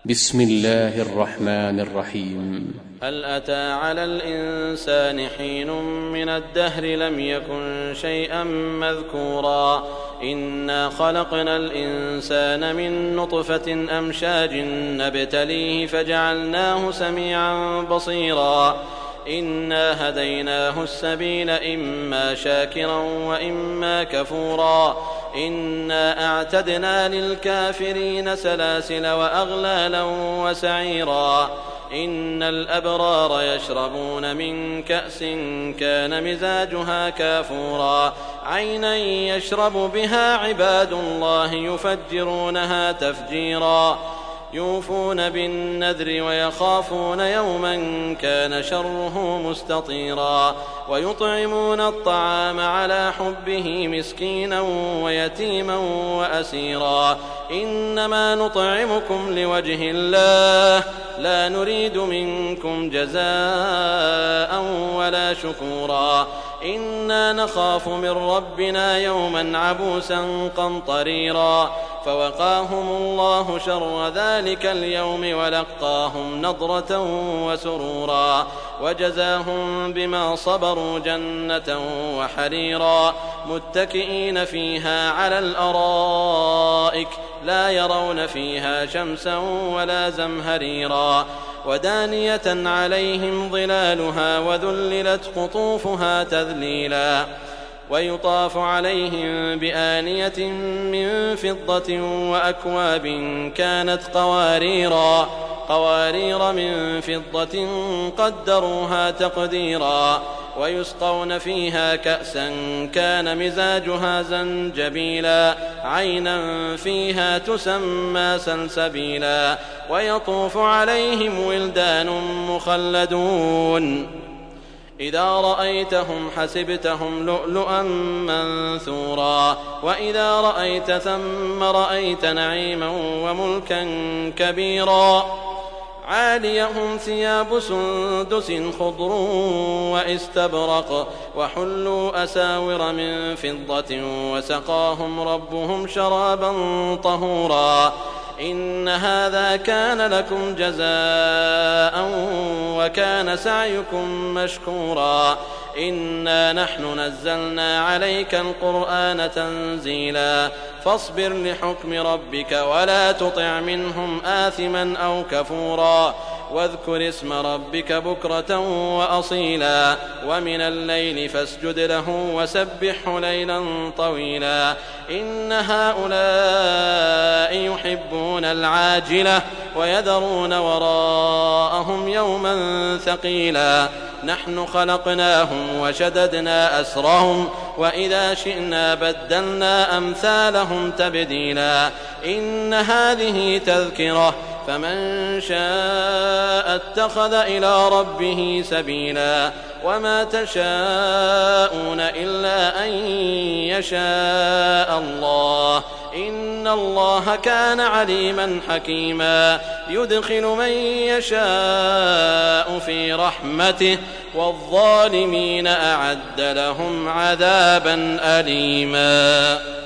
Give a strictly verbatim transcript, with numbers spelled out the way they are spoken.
بسم الله الرحمن الرحيم. هل أتى على الإنسان حين من الدهر لم يكن شيئا مذكورا إنا خلقنا الإنسان من نطفة أمشاج نبتليه فجعلناه سميعا بصيرا إنا هديناه السبيل إما شاكرا وإما كفورا إنا أعتدنا للكافرين سلاسل وأغلالا وسعيرا إن الأبرار يشربون من كأس كان مزاجها كافورا عينا يشرب بها عباد الله يفجرونها تفجيرا يوفون بالنذر ويخافون يوما كان شره مستطيرا ويطعمون الطعام على حبه مسكينا ويتيما وأسيرا إنما نطعمكم لوجه الله لا نريد منكم جزاء ولا شكورا إنا نخاف من ربنا يوما عبوسا قمطريرا فوقاهم الله شر ذلك اليوم ولقاهم نضرة وسرورا وجزاهم بما صبروا جنة وحريرا متكئين فيها على الأرائك لا يرون فيها شمسا ولا زمهريرا ودانية عليهم ظلالها وذللت قطوفها تذليلا ويطاف عليهم بآنية من فضة وأكواب كانت قواريرا قوارير من فضة قدروها تقديرا ويسقون فيها كأسا كان مزاجها زنجبيلا عينا فيها تسمى سلسبيلا ويطوف عليهم ولدان مخلدون إذا رأيتهم حسبتهم لؤلؤا منثورا وإذا رأيت ثم رأيت نعيما وملكا كبيرا عاليهم ثياب سندس خضر واستبرق وحلوا أساور من فضة وسقاهم ربهم شرابا طهورا إن هذا كان لكم جزاء وكان سعيكم مشكورا إنا نحن نزلنا عليك القرآن تنزيلا فاصبر لحكم ربك ولا تطع منهم آثما أو كفورا واذكر اسم ربك بكرة وأصيلا ومن الليل فاسجد له وسبحه ليلا طويلا إن هؤلاء يحبون العاجلة ويذرون وراءهم يوما ثقيلا نحن خلقناهم وشددنا أسرهم وإذا شئنا بدلنا أمثالهم تبديلا إن هذه تذكرة فمن شاء اتخذ إلى ربه سبيلا وما تشاءون إلا أن يشاء الله إن الله كان عليما حكيما يدخل من يشاء في رحمته والظالمين أعد لهم عذابا أليما.